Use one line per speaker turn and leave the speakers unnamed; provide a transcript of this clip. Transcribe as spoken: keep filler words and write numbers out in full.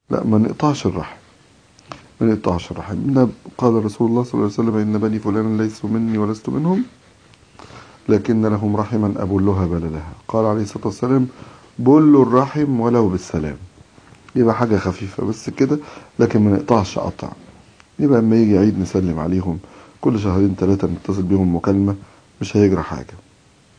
لا، ما نقطعش الرحم، ما نقطعش الرحم. إن قال رسول الله صلى الله عليه وسلم: إن بني فلان ليسوا مني ولست منهم، لكن لهم رحما أبلها بللها. قال عليه الصلاة والسلام: بلوا الرحم ولو بالسلام. يبقى حاجة خفيفة بس كده، لكن ما نقطعش قطع. يبقى اما يجي عيد نسلم عليهم، كل شهرين ثلاثة نتصل بيهم مكالمة، مش هيجرى حاجة.